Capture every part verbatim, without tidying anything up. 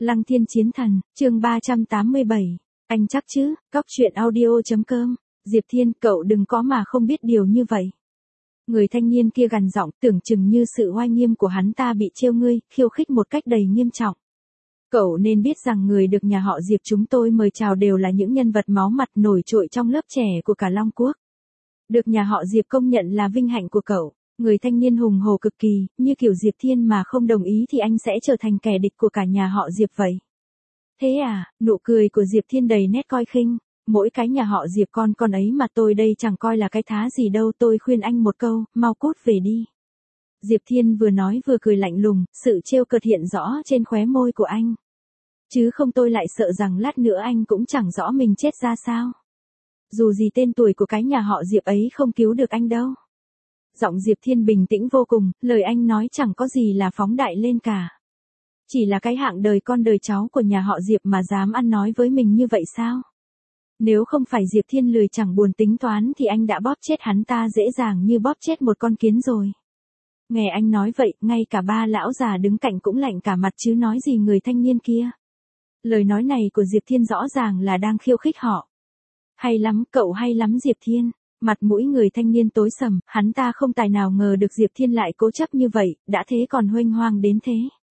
Lăng Thiên Chiến Thần, chương ba trăm tám mươi bảy. Anh chắc chứ, Cóc Truyện Audio chấm com. Diệp Thiên, cậu đừng có mà không biết điều như vậy. Người thanh niên kia gằn giọng, tưởng chừng như sự oai nghiêm của hắn ta bị trêu ngươi, khiêu khích một cách đầy nghiêm trọng. Cậu nên biết rằng người được nhà họ Diệp chúng tôi mời chào đều là những nhân vật máu mặt nổi trội trong lớp trẻ của cả Long Quốc. Được nhà họ Diệp công nhận là vinh hạnh của cậu. Người thanh niên hùng hổ cực kỳ, như kiểu Diệp Thiên mà không đồng ý thì anh sẽ trở thành kẻ địch của cả nhà họ Diệp vậy. Thế à, nụ cười của Diệp Thiên đầy nét coi khinh. Mỗi cái nhà họ Diệp con con ấy mà tôi đây chẳng coi là cái thá gì đâu, tôi khuyên anh một câu, mau cút về đi. Diệp Thiên vừa nói vừa cười lạnh lùng, sự trêu cợt hiện rõ trên khóe môi của anh. Chứ không tôi lại sợ rằng lát nữa anh cũng chẳng rõ mình chết ra sao. Dù gì tên tuổi của cái nhà họ Diệp ấy không cứu được anh đâu. Giọng Diệp Thiên bình tĩnh vô cùng, lời anh nói chẳng có gì là phóng đại lên cả. Chỉ là cái hạng đời con đời cháu của nhà họ Diệp mà dám ăn nói với mình như vậy sao? Nếu không phải Diệp Thiên lười chẳng buồn tính toán thì anh đã bóp chết hắn ta dễ dàng như bóp chết một con kiến rồi. Nghe anh nói vậy, ngay cả ba lão già đứng cạnh cũng lạnh cả mặt chứ nói gì người thanh niên kia. Lời nói này của Diệp Thiên rõ ràng là đang khiêu khích họ. Hay lắm, cậu hay lắm Diệp Thiên. Mặt mũi người thanh niên tối sầm, hắn ta không tài nào ngờ được Diệp Thiên lại cố chấp như vậy, đã thế còn huênh hoang đến thế.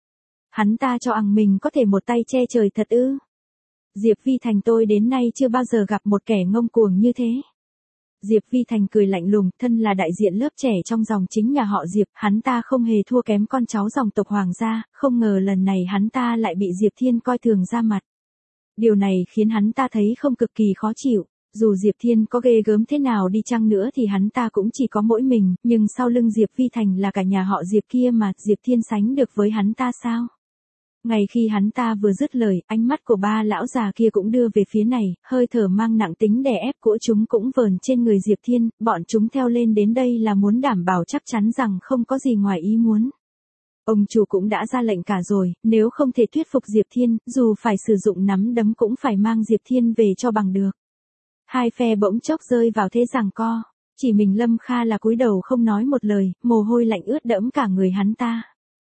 Hắn ta cho rằng mình có thể một tay che trời thật ư? Diệp Vi Thành tôi đến nay chưa bao giờ gặp một kẻ ngông cuồng như thế. Diệp Vi Thành cười lạnh lùng, thân là đại diện lớp trẻ trong dòng chính nhà họ Diệp, hắn ta không hề thua kém con cháu dòng tộc Hoàng gia, không ngờ lần này hắn ta lại bị Diệp Thiên coi thường ra mặt. Điều này khiến hắn ta thấy không cực kỳ khó chịu. Dù Diệp Thiên có ghê gớm thế nào đi chăng nữa thì hắn ta cũng chỉ có mỗi mình, nhưng sau lưng Diệp Vi Thành là cả nhà họ Diệp kia mà, Diệp Thiên sánh được với hắn ta sao? Ngay khi hắn ta vừa dứt lời, ánh mắt của ba lão già kia cũng đưa về phía này, hơi thở mang nặng tính đè ép của chúng cũng vờn trên người Diệp Thiên, bọn chúng theo lên đến đây là muốn đảm bảo chắc chắn rằng không có gì ngoài ý muốn. Ông chủ cũng đã ra lệnh cả rồi, nếu không thể thuyết phục Diệp Thiên, dù phải sử dụng nắm đấm cũng phải mang Diệp Thiên về cho bằng được. Hai phe bỗng chốc rơi vào thế giằng co, chỉ mình Lâm Kha là cúi đầu không nói một lời, mồ hôi lạnh ướt đẫm cả người hắn ta.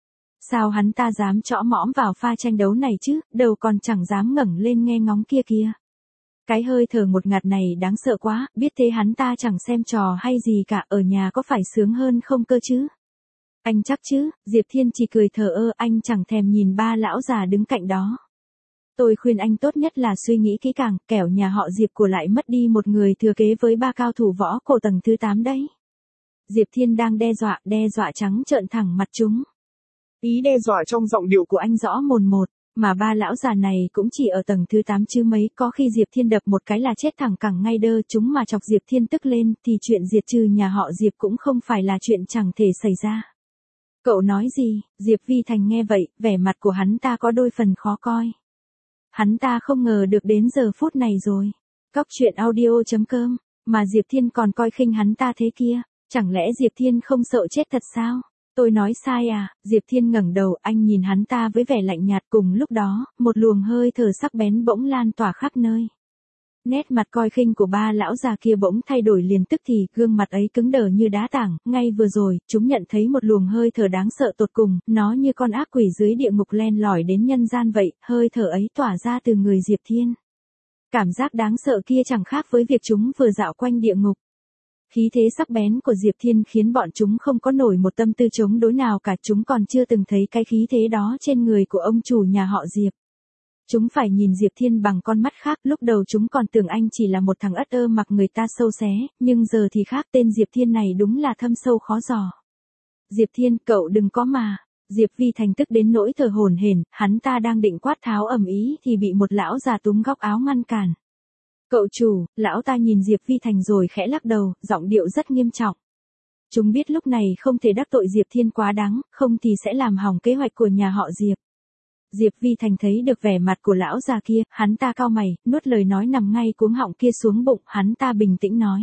Sao hắn ta dám chõ mõm vào pha tranh đấu này chứ, đầu còn chẳng dám ngẩng lên nghe ngóng kia kia. Cái hơi thở ngột ngạt này đáng sợ quá, biết thế hắn ta chẳng xem trò hay gì cả, ở nhà có phải sướng hơn không cơ chứ? Anh chắc chứ? Diệp Thiên chỉ cười thờ ơ, anh chẳng thèm nhìn ba lão già đứng cạnh đó. Tôi khuyên anh tốt nhất là suy nghĩ kỹ càng, kẻo nhà họ Diệp của lại mất đi một người thừa kế với ba cao thủ võ cổ tầng thứ tám đấy. Diệp Thiên đang đe dọa, đe dọa trắng trợn thẳng mặt chúng. Ý đe dọa trong giọng điệu của anh rõ mồn một, mà ba lão già này cũng chỉ ở tầng thứ tám chứ mấy, có khi Diệp Thiên đập một cái là chết thẳng cẳng ngay đơ, chúng mà chọc Diệp Thiên tức lên thì chuyện diệt trừ nhà họ Diệp cũng không phải là chuyện chẳng thể xảy ra. Cậu nói gì? Diệp Vi Thành nghe vậy, vẻ mặt của hắn ta có đôi phần khó coi. Hắn ta không ngờ được đến giờ phút này rồi. Cóc Truyện Audio chấm com, mà Diệp Thiên còn coi khinh hắn ta thế kia, chẳng lẽ Diệp Thiên không sợ chết thật sao? Tôi nói sai à? Diệp Thiên ngẩng đầu, anh nhìn hắn ta với vẻ lạnh nhạt, cùng lúc đó, một luồng hơi thở sắc bén bỗng lan tỏa khắp nơi. Nét mặt coi khinh của ba lão già kia bỗng thay đổi liền tức thì, gương mặt ấy cứng đờ như đá tảng, ngay vừa rồi, chúng nhận thấy một luồng hơi thở đáng sợ tột cùng, nó như con ác quỷ dưới địa ngục len lỏi đến nhân gian vậy, hơi thở ấy tỏa ra từ người Diệp Thiên. Cảm giác đáng sợ kia chẳng khác với việc chúng vừa dạo quanh địa ngục. Khí thế sắc bén của Diệp Thiên khiến bọn chúng không có nổi một tâm tư chống đối nào cả, chúng còn chưa từng thấy cái khí thế đó trên người của ông chủ nhà họ Diệp. Chúng phải nhìn Diệp Thiên bằng con mắt khác, lúc đầu chúng còn tưởng anh chỉ là một thằng ất ơ mặc người ta sâu xé, nhưng giờ thì khác, tên Diệp Thiên này đúng là thâm sâu khó dò. Diệp Thiên, cậu đừng có mà. Diệp Vi Thành tức đến nỗi thở hổn hển, hắn ta đang định quát tháo ầm ĩ thì bị một lão già túm góc áo ngăn cản. Cậu chủ, lão ta nhìn Diệp Vi Thành rồi khẽ lắc đầu, giọng điệu rất nghiêm trọng. Chúng biết lúc này không thể đắc tội Diệp Thiên quá đáng, không thì sẽ làm hỏng kế hoạch của nhà họ Diệp. Diệp Vi Thành thấy được vẻ mặt của lão già kia, hắn ta cau mày, nuốt lời nói nằm ngay cuống họng kia xuống bụng, hắn ta bình tĩnh nói.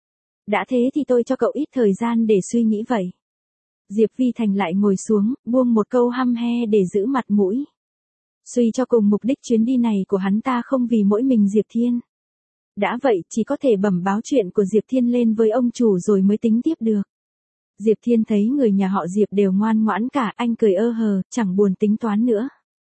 Đã thế thì tôi cho cậu ít thời gian để suy nghĩ vậy. Diệp Vi Thành lại ngồi xuống, buông một câu hăm he để giữ mặt mũi. Suy cho cùng mục đích chuyến đi này của hắn ta không vì mỗi mình Diệp Thiên. Đã vậy, chỉ có thể bẩm báo chuyện của Diệp Thiên lên với ông chủ rồi mới tính tiếp được. Diệp Thiên thấy người nhà họ Diệp đều ngoan ngoãn cả, anh cười ơ hờ, chẳng buồn tính toán nữa.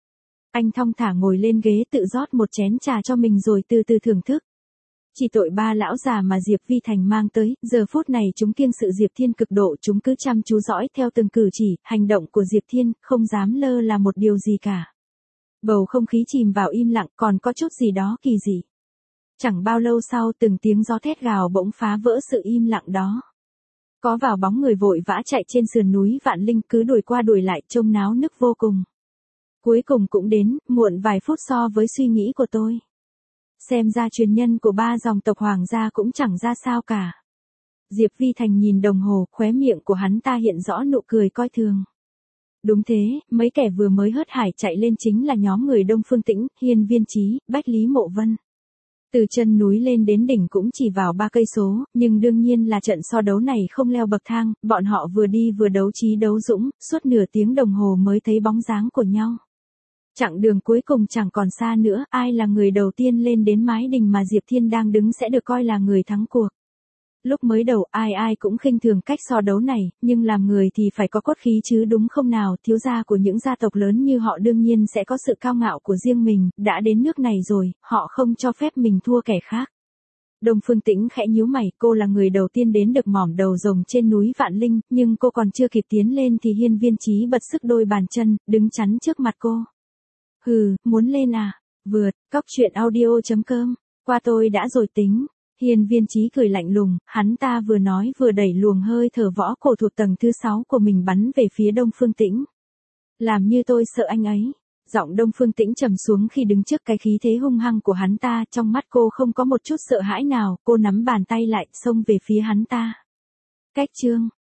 Anh thong thả ngồi lên ghế tự rót một chén trà cho mình rồi từ từ thưởng thức. Chỉ tội ba lão già mà Diệp Vi Thành mang tới, giờ phút này chúng kiêng sự Diệp Thiên cực độ, chúng cứ chăm chú dõi theo từng cử chỉ, hành động của Diệp Thiên, không dám lơ là một điều gì cả. Bầu không khí chìm vào im lặng, còn có chút gì đó kỳ dị. Chẳng bao lâu sau từng tiếng gió thét gào bỗng phá vỡ sự im lặng đó. Có vào bóng người vội vã chạy trên sườn núi Vạn Linh cứ đuổi qua đuổi lại trông náo nức vô cùng. Cuối cùng cũng đến, muộn vài phút so với suy nghĩ của tôi. Xem ra truyền nhân của ba dòng tộc hoàng gia cũng chẳng ra sao cả. Diệp Vi Thành nhìn đồng hồ, khóe miệng của hắn ta hiện rõ nụ cười coi thường. Đúng thế, mấy kẻ vừa mới hớt hải chạy lên chính là nhóm người Đông Phương Tĩnh, Hiên Viên Chí, Bách Lý Mộ Vân. Từ chân núi lên đến đỉnh cũng chỉ vào ba cây số, nhưng đương nhiên là trận so đấu này không leo bậc thang, bọn họ vừa đi vừa đấu trí đấu dũng, suốt nửa tiếng đồng hồ mới thấy bóng dáng của nhau. Chặng đường cuối cùng chẳng còn xa nữa, ai là người đầu tiên lên đến mái đình mà Diệp Thiên đang đứng sẽ được coi là người thắng cuộc. Lúc mới đầu ai ai cũng khinh thường cách so đấu này, nhưng làm người thì phải có cốt khí chứ đúng không nào, thiếu gia của những gia tộc lớn như họ đương nhiên sẽ có sự cao ngạo của riêng mình, đã đến nước này rồi, họ không cho phép mình thua kẻ khác. Đông Phương Tĩnh khẽ nhíu mày, cô là người đầu tiên đến được mỏm đầu rồng trên núi Vạn Linh, nhưng cô còn chưa kịp tiến lên thì Hiên Viên Chí bật sức đôi bàn chân, đứng chắn trước mặt cô. Hừ, muốn lên à? Vượt, cóc truyện audio chấm com, qua tôi đã rồi tính. Hiên Viên Chí cười lạnh lùng, hắn ta vừa nói vừa đẩy luồng hơi thở võ cổ thuộc tầng thứ sáu của mình bắn về phía Đông Phương Tĩnh. Làm như tôi sợ anh ấy. Giọng Đông Phương Tĩnh trầm xuống khi đứng trước cái khí thế hung hăng của hắn ta, trong mắt cô không có một chút sợ hãi nào, cô nắm bàn tay lại, xông về phía hắn ta. Cách chương